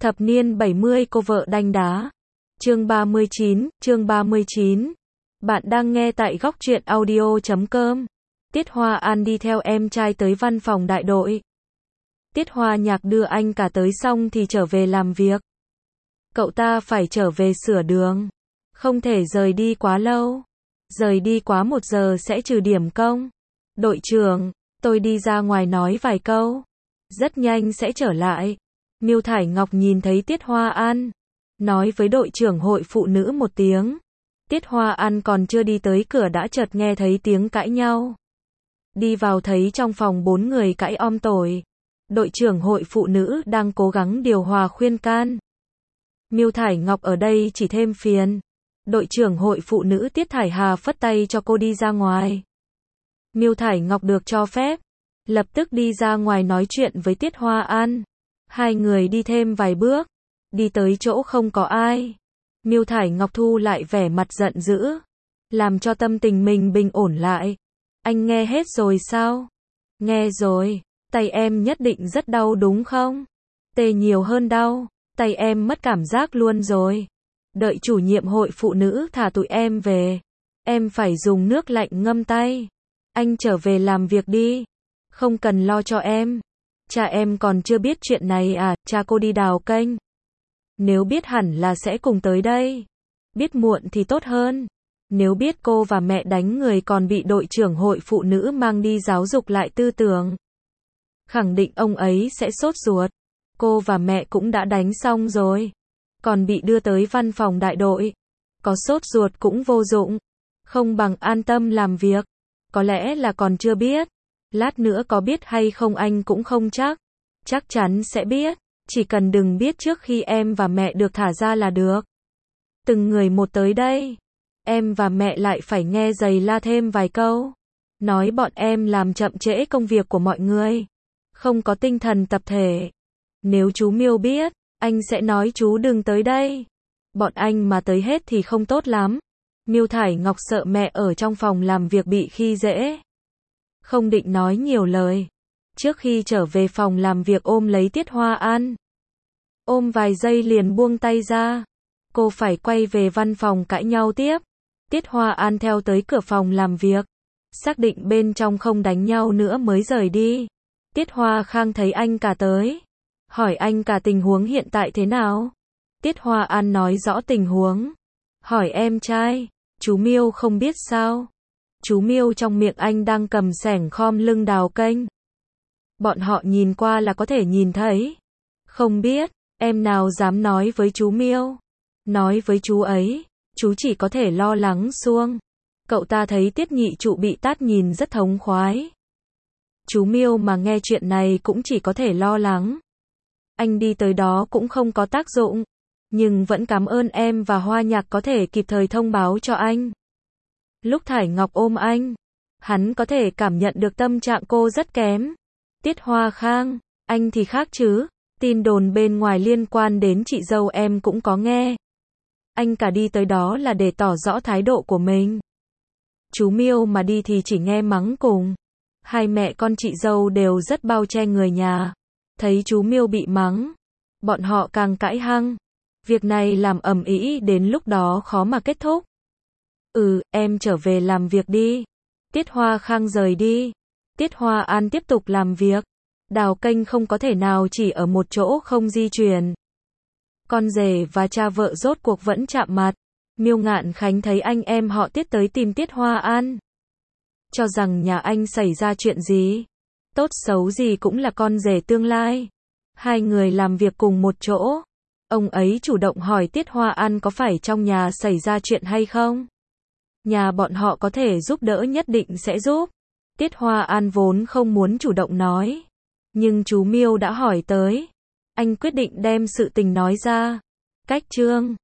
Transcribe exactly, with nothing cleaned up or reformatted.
Thập niên bảy mươi cô vợ đanh đá. Chương ba mươi chín, chương ba mươi chín. Bạn đang nghe tại góc truyện audio chấm com. Tiết Hoa An đi theo em trai tới văn phòng đại đội. Tiết Hoa Nhạc đưa anh cả tới xong thì trở về làm việc. Cậu ta phải trở về sửa đường. Không thể rời đi quá lâu. Rời đi quá một giờ sẽ trừ điểm công. Đội trưởng, tôi đi ra ngoài nói vài câu. Rất nhanh sẽ trở lại. Miêu Thải Ngọc nhìn thấy Tiết Hoa An. Nói với đội trưởng hội phụ nữ một tiếng. Tiết Hoa An còn chưa đi tới cửa đã chợt nghe thấy tiếng cãi nhau. Đi vào thấy trong phòng bốn người cãi om tồi. Đội trưởng hội phụ nữ đang cố gắng điều hòa khuyên can. Miêu Thải Ngọc ở đây chỉ thêm phiền. Đội trưởng hội phụ nữ Tiết Thải Hà phất tay cho cô đi ra ngoài. Miêu Thải Ngọc được cho phép. Lập tức đi ra ngoài nói chuyện với Tiết Hoa An. Hai người đi thêm vài bước. Đi tới chỗ không có ai. Miêu Thải Ngọc thu lại vẻ mặt giận dữ. Làm cho tâm tình mình bình ổn lại. Anh nghe hết rồi sao? Nghe rồi. Tay em nhất định rất đau đúng không? Tê nhiều hơn đau. Tay em mất cảm giác luôn rồi. Đợi chủ nhiệm hội phụ nữ thả tụi em về. Em phải dùng nước lạnh ngâm tay. Anh trở về làm việc đi. Không cần lo cho em. Cha em còn chưa biết chuyện này à, cha cô đi đào kênh. Nếu biết hẳn là sẽ cùng tới đây. Biết muộn thì tốt hơn. Nếu biết cô và mẹ đánh người còn bị đội trưởng hội phụ nữ mang đi giáo dục lại tư tưởng. Khẳng định ông ấy sẽ sốt ruột. Cô và mẹ cũng đã đánh xong rồi. Còn bị đưa tới văn phòng đại đội. Có sốt ruột cũng vô dụng. Không bằng an tâm làm việc. Có lẽ là còn chưa biết. Lát nữa có biết hay không anh cũng không chắc. Chắc chắn sẽ biết. Chỉ cần đừng biết trước khi em và mẹ được thả ra là được. Từng người một tới đây. Em và mẹ lại phải nghe giày la thêm vài câu. Nói bọn em làm chậm trễ công việc của mọi người. Không có tinh thần tập thể. Nếu chú Miêu biết, anh sẽ nói chú đừng tới đây. Bọn anh mà tới hết thì không tốt lắm. Miêu Thải Ngọc sợ mẹ ở trong phòng làm việc bị khi dễ. Không định nói nhiều lời. Trước khi trở về phòng làm việc ôm lấy Tiết Hoa An. Ôm vài giây liền buông tay ra. Cô phải quay về văn phòng cãi nhau tiếp. Tiết Hoa An theo tới cửa phòng làm việc. Xác định bên trong không đánh nhau nữa mới rời đi. Tiết Hoa Khang thấy anh cả tới. Hỏi anh cả tình huống hiện tại thế nào. Tiết Hoa An nói rõ tình huống. Hỏi em trai. Chú Miêu không biết sao. Chú Miêu trong miệng anh đang cầm xẻng khom lưng đào kênh. Bọn họ nhìn qua là có thể nhìn thấy. Không biết, em nào dám nói với chú Miêu. Nói với chú ấy, chú chỉ có thể lo lắng xuông. Cậu ta thấy Tiết nhị trụ bị tát nhìn rất thống khoái. Chú Miêu mà nghe chuyện này cũng chỉ có thể lo lắng. Anh đi tới đó cũng không có tác dụng. Nhưng vẫn cảm ơn em và Hoa Nhạc có thể kịp thời thông báo cho anh. Lúc Thải Ngọc ôm anh, hắn có thể cảm nhận được tâm trạng cô rất kém. Tiết Hoa Khang, anh thì khác chứ. Tin đồn bên ngoài liên quan đến chị dâu em cũng có nghe. Anh cả đi tới đó là để tỏ rõ thái độ của mình. Chú Miêu mà đi thì chỉ nghe mắng cùng. Hai mẹ con chị dâu đều rất bao che người nhà. Thấy chú Miêu bị mắng, bọn họ càng cãi hăng. Việc này làm ầm ĩ đến lúc đó khó mà kết thúc. Ừ, em trở về làm việc đi. Tiết Hoa Khang rời đi. Tiết Hoa An tiếp tục làm việc. Đào kênh không có thể nào chỉ ở một chỗ không di chuyển. Con rể và cha vợ rốt cuộc vẫn chạm mặt. Miêu Ngạn Khánh thấy anh em họ Tiết tới tìm Tiết Hoa An. Cho rằng nhà anh xảy ra chuyện gì. Tốt xấu gì cũng là con rể tương lai. Hai người làm việc cùng một chỗ. Ông ấy chủ động hỏi Tiết Hoa An có phải trong nhà xảy ra chuyện hay không. Nhà bọn họ có thể giúp đỡ nhất định sẽ giúp. Tiết Hoa An vốn không muốn chủ động nói. Nhưng chú Miêu đã hỏi tới. Anh quyết định đem sự tình nói ra. Cách chương